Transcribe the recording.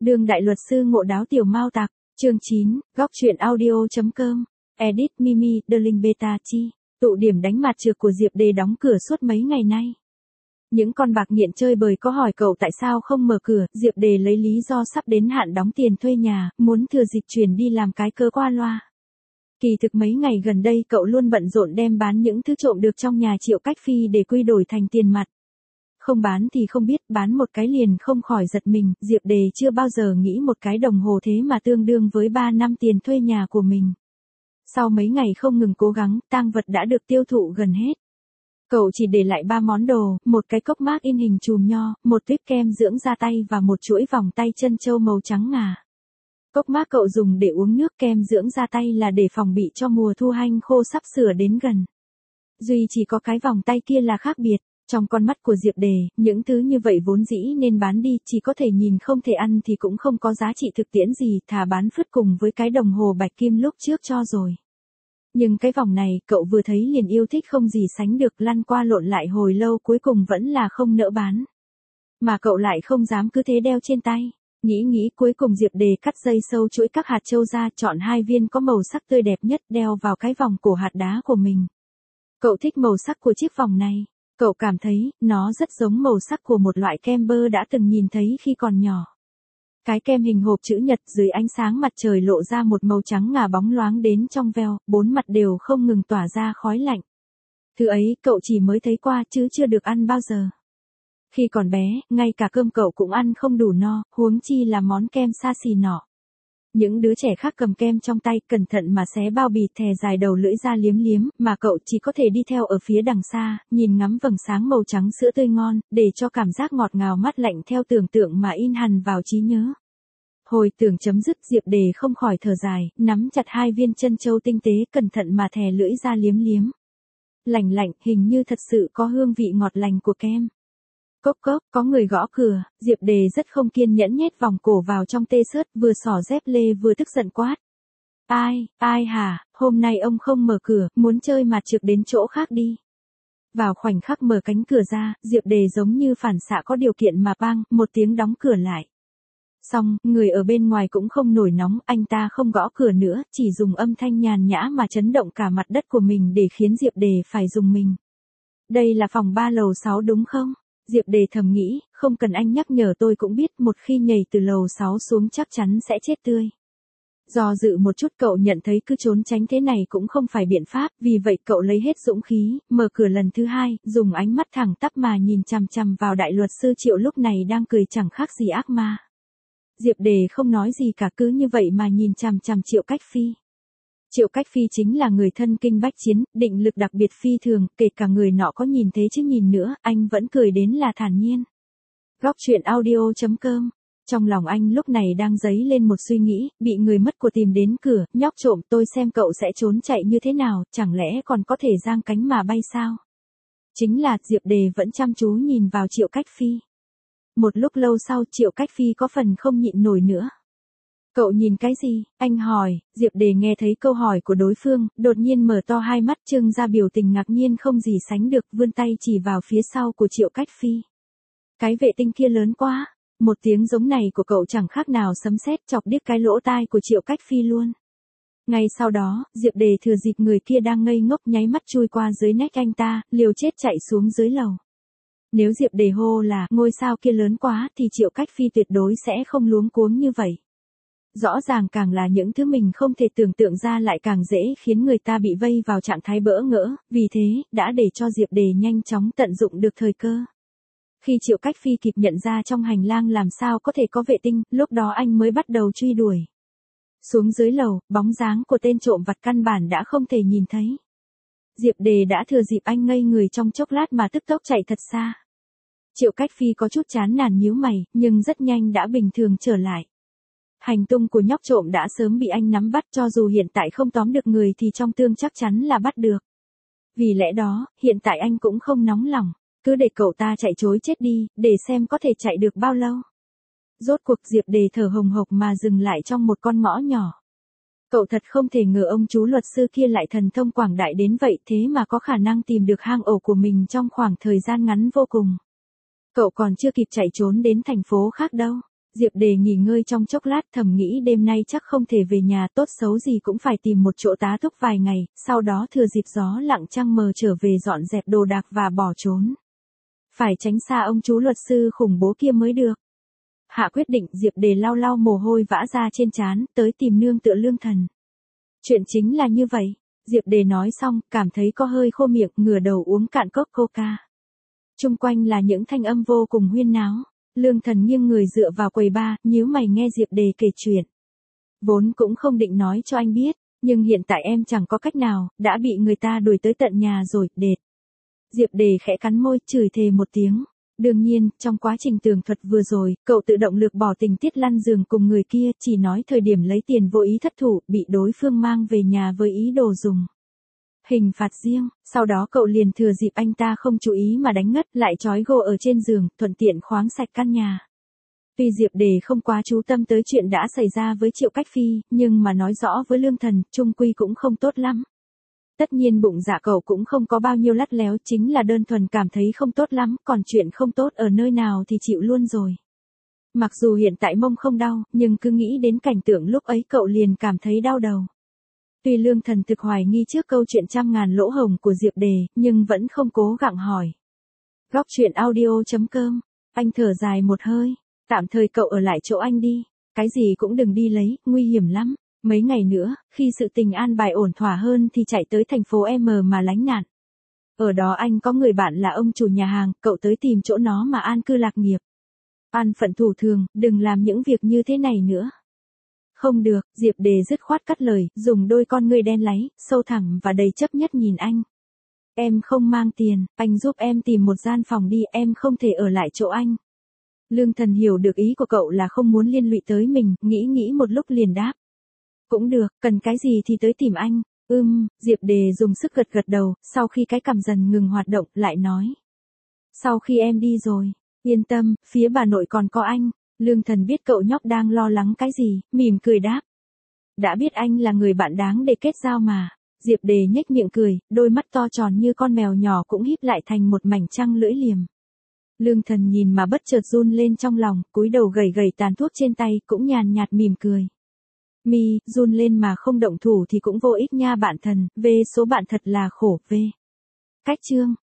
Đương đại luật sư ngộ đáo tiểu mao tặc, chương 9, góc truyện audio.com, edit Mimi, The Linh Beta Chi, tụ điểm đánh mặt trược của Diệp Đề đóng cửa suốt mấy ngày nay. Những con bạc nghiện chơi bời có hỏi cậu tại sao không mở cửa, Diệp Đề lấy lý do sắp đến hạn đóng tiền thuê nhà, muốn thừa dịp chuyển đi làm cái cớ qua loa. Kỳ thực mấy ngày gần đây cậu luôn bận rộn đem bán những thứ trộm được trong nhà Triệu Cách Phi để quy đổi thành tiền mặt. Không bán thì không biết, bán một cái liền không khỏi giật mình, Diệp Đề chưa bao giờ nghĩ một cái đồng hồ thế mà tương đương với 3 năm tiền thuê nhà của mình. Sau mấy ngày không ngừng cố gắng, tang vật đã được tiêu thụ gần hết. Cậu chỉ để lại 3 món đồ, một cái cốc mác in hình chùm nho, một tuyếp kem dưỡng da tay và một chuỗi vòng tay chân châu màu trắng ngà. Cốc mác cậu dùng để uống nước, kem dưỡng da tay là để phòng bị cho mùa thu hanh khô sắp sửa đến gần. Duy chỉ có cái vòng tay kia là khác biệt. Trong con mắt của Diệp Đề, những thứ như vậy vốn dĩ nên bán đi, chỉ có thể nhìn không thể ăn thì cũng không có giá trị thực tiễn gì, thà bán phứt cùng với cái đồng hồ bạch kim lúc trước cho rồi. Nhưng cái vòng này, cậu vừa thấy liền yêu thích không gì sánh được, lăn qua lộn lại hồi lâu cuối cùng vẫn là không nỡ bán. Mà cậu lại không dám cứ thế đeo trên tay. Nghĩ cuối cùng Diệp Đề cắt dây sâu chuỗi các hạt châu ra, chọn 2 viên có màu sắc tươi đẹp nhất đeo vào cái vòng cổ hạt đá của mình. Cậu thích màu sắc của chiếc vòng này. Cậu cảm thấy, nó rất giống màu sắc của một loại kem bơ đã từng nhìn thấy khi còn nhỏ. Cái kem hình hộp chữ nhật dưới ánh sáng mặt trời lộ ra một màu trắng ngà bóng loáng đến trong veo, 4 mặt đều không ngừng tỏa ra khói lạnh. Thứ ấy cậu chỉ mới thấy qua chứ chưa được ăn bao giờ. Khi còn bé, ngay cả cơm cậu cũng ăn không đủ no, huống chi là món kem xa xỉ nọ. Những đứa trẻ khác cầm kem trong tay cẩn thận mà xé bao bì thè dài đầu lưỡi ra liếm liếm, mà cậu chỉ có thể đi theo ở phía đằng xa, nhìn ngắm vầng sáng màu trắng sữa tươi ngon, để cho cảm giác ngọt ngào mát lạnh theo tưởng tượng mà in hằn vào trí nhớ. Hồi tưởng chấm dứt, Diệp Đề không khỏi thở dài, nắm chặt 2 viên chân châu tinh tế cẩn thận mà thè lưỡi ra liếm liếm. Lạnh lạnh, hình như thật sự có hương vị ngọt lành của kem. Cốc cốc, có người gõ cửa, Diệp Đề rất không kiên nhẫn nhét vòng cổ vào trong tê xớt, vừa xỏ dép lê vừa tức giận quát. Ai hả, hôm nay ông không mở cửa, muốn chơi mặt trược đến chỗ khác đi. Vào khoảnh khắc mở cánh cửa ra, Diệp Đề giống như phản xạ có điều kiện mà bang, một tiếng đóng cửa lại. Xong, người ở bên ngoài cũng không nổi nóng, anh ta không gõ cửa nữa, chỉ dùng âm thanh nhàn nhã mà chấn động cả mặt đất của mình để khiến Diệp Đề phải rùng mình. Đây là phòng 3 lầu 6 đúng không? Diệp Đề thầm nghĩ, không cần anh nhắc nhở tôi cũng biết một khi nhảy từ lầu 6 xuống chắc chắn sẽ chết tươi. Do dự một chút cậu nhận thấy cứ trốn tránh thế này cũng không phải biện pháp, vì vậy cậu lấy hết dũng khí, mở cửa lần thứ 2, dùng ánh mắt thẳng tắp mà nhìn chằm chằm vào đại luật sư Triệu lúc này đang cười chẳng khác gì ác ma. Diệp Đề không nói gì cả, cứ như vậy mà nhìn chằm chằm Triệu Cách Phi. Triệu Cách Phi chính là người thân kinh bách chiến, định lực đặc biệt phi thường, kể cả người nọ có nhìn thế chứ nhìn nữa, anh vẫn cười đến là thản nhiên. Góc truyện audio.com. Trong lòng anh lúc này đang dấy lên một suy nghĩ, bị người mất của tìm đến cửa, nhóc trộm, tôi xem cậu sẽ trốn chạy như thế nào, chẳng lẽ còn có thể giang cánh mà bay sao? Chính là, Diệp Đề vẫn chăm chú nhìn vào Triệu Cách Phi. Một lúc lâu sau Triệu Cách Phi có phần không nhịn nổi nữa. Cậu nhìn cái gì? Anh hỏi. Diệp Đề nghe thấy câu hỏi của đối phương, đột nhiên mở to hai mắt trưng ra biểu tình ngạc nhiên không gì sánh được, vươn tay chỉ vào phía sau của Triệu Cách Phi. Cái vệ tinh kia lớn quá. Một tiếng giống này của cậu chẳng khác nào sấm sét chọc điếc cái lỗ tai của Triệu Cách Phi luôn. Ngay sau đó, Diệp Đề thừa dịp người kia đang ngây ngốc nháy mắt chui qua dưới nách anh ta, liều chết chạy xuống dưới lầu. Nếu Diệp Đề hô là ngôi sao kia lớn quá thì Triệu Cách Phi tuyệt đối sẽ không luống cuống như vậy. Rõ ràng càng là những thứ mình không thể tưởng tượng ra lại càng dễ khiến người ta bị vây vào trạng thái bỡ ngỡ, vì thế, đã để cho Diệp Đề nhanh chóng tận dụng được thời cơ. Khi Triệu Cách Phi kịp nhận ra trong hành lang làm sao có thể có vệ tinh, lúc đó anh mới bắt đầu truy đuổi. Xuống dưới lầu, bóng dáng của tên trộm vặt căn bản đã không thể nhìn thấy. Diệp Đề đã thừa dịp anh ngây người trong chốc lát mà tức tốc chạy thật xa. Triệu Cách Phi có chút chán nản nhíu mày, nhưng rất nhanh đã bình thường trở lại. Hành tung của nhóc trộm đã sớm bị anh nắm bắt, cho dù hiện tại không tóm được người thì trong tương chắc chắn là bắt được. Vì lẽ đó, hiện tại anh cũng không nóng lòng, cứ để cậu ta chạy trối chết đi, để xem có thể chạy được bao lâu. Rốt cuộc Diệp Đề thở hồng hộc mà dừng lại trong một con ngõ nhỏ. Cậu thật không thể ngờ ông chú luật sư kia lại thần thông quảng đại đến vậy, thế mà có khả năng tìm được hang ổ của mình trong khoảng thời gian ngắn vô cùng. Cậu còn chưa kịp chạy trốn đến thành phố khác đâu. Diệp Đề nghỉ ngơi trong chốc lát, thầm nghĩ đêm nay chắc không thể về nhà, tốt xấu gì cũng phải tìm một chỗ tá túc vài ngày, sau đó thừa dịp gió lặng trăng mờ trở về dọn dẹp đồ đạc và bỏ trốn. Phải tránh xa ông chú luật sư khủng bố kia mới được. Hạ quyết định, Diệp Đề lau lau mồ hôi vã ra trên trán, tới tìm nương tựa Lương Thần. Chuyện chính là như vậy. Diệp Đề nói xong, cảm thấy có hơi khô miệng, ngửa đầu uống cạn cốc coca. Chung quanh là những thanh âm vô cùng huyên náo. Lương Thần nghiêng người dựa vào quầy bar, nhíu mày nghe Diệp Đề kể chuyện. Vốn cũng không định nói cho anh biết, nhưng hiện tại em chẳng có cách nào, đã bị người ta đuổi tới tận nhà rồi, đệt. Diệp Đề khẽ cắn môi, chửi thề một tiếng. Đương nhiên, trong quá trình tường thuật vừa rồi, cậu tự động lược bỏ tình tiết lăn giường cùng người kia, chỉ nói thời điểm lấy tiền vô ý thất thủ, bị đối phương mang về nhà với ý đồ dùng hình phạt riêng, sau đó cậu liền thừa dịp anh ta không chú ý mà đánh ngất, lại trói gô ở trên giường, thuận tiện khoáng sạch căn nhà. Tuy Diệp Đề không quá chú tâm tới chuyện đã xảy ra với Triệu Cách Phi, nhưng mà nói rõ với Lương Thần, chung quy cũng không tốt lắm. Tất nhiên bụng dạ cậu cũng không có bao nhiêu lắt léo, chính là đơn thuần cảm thấy không tốt lắm, còn chuyện không tốt ở nơi nào thì chịu luôn rồi. Mặc dù hiện tại mông không đau, nhưng cứ nghĩ đến cảnh tượng lúc ấy cậu liền cảm thấy đau đầu. Tuy Lương Thần thực hoài nghi trước câu chuyện trăm ngàn lỗ hổng của Diệp Đề, nhưng vẫn không cố gắng hỏi. Góc truyện audio.com, anh thở dài một hơi, tạm thời cậu ở lại chỗ anh đi, cái gì cũng đừng đi lấy, nguy hiểm lắm. Mấy ngày nữa, khi sự tình an bài ổn thỏa hơn thì chạy tới thành phố M mà lánh nạn. Ở đó anh có người bạn là ông chủ nhà hàng, cậu tới tìm chỗ nó mà an cư lạc nghiệp. An phận thủ thường, đừng làm những việc như thế này nữa. Không được, Diệp Đề dứt khoát cắt lời, dùng đôi con ngươi đen láy, sâu thẳm và đầy chấp nhất nhìn anh. Em không mang tiền, anh giúp em tìm một gian phòng đi, em không thể ở lại chỗ anh. Lương Thần hiểu được ý của cậu là không muốn liên lụy tới mình, nghĩ một lúc liền đáp. Cũng được, cần cái gì thì tới tìm anh. Diệp Đề dùng sức gật gật đầu, sau khi cái cằm dần ngừng hoạt động, lại nói. Sau khi em đi rồi, yên tâm, phía bà nội còn có anh. Lương Thần biết cậu nhóc đang lo lắng cái gì, mỉm cười đáp. Đã biết anh là người bạn đáng để kết giao mà. Diệp Đề nhếch miệng cười, đôi mắt to tròn như con mèo nhỏ cũng híp lại thành một mảnh trăng lưỡi liềm. Lương Thần nhìn mà bất chợt run lên trong lòng, cúi đầu gẩy gẩy tàn thuốc trên tay, cũng nhàn nhạt mỉm cười. Mi, run lên mà không động thủ thì cũng vô ích nha bạn thần, về số bạn thật là khổ, về. Cách chương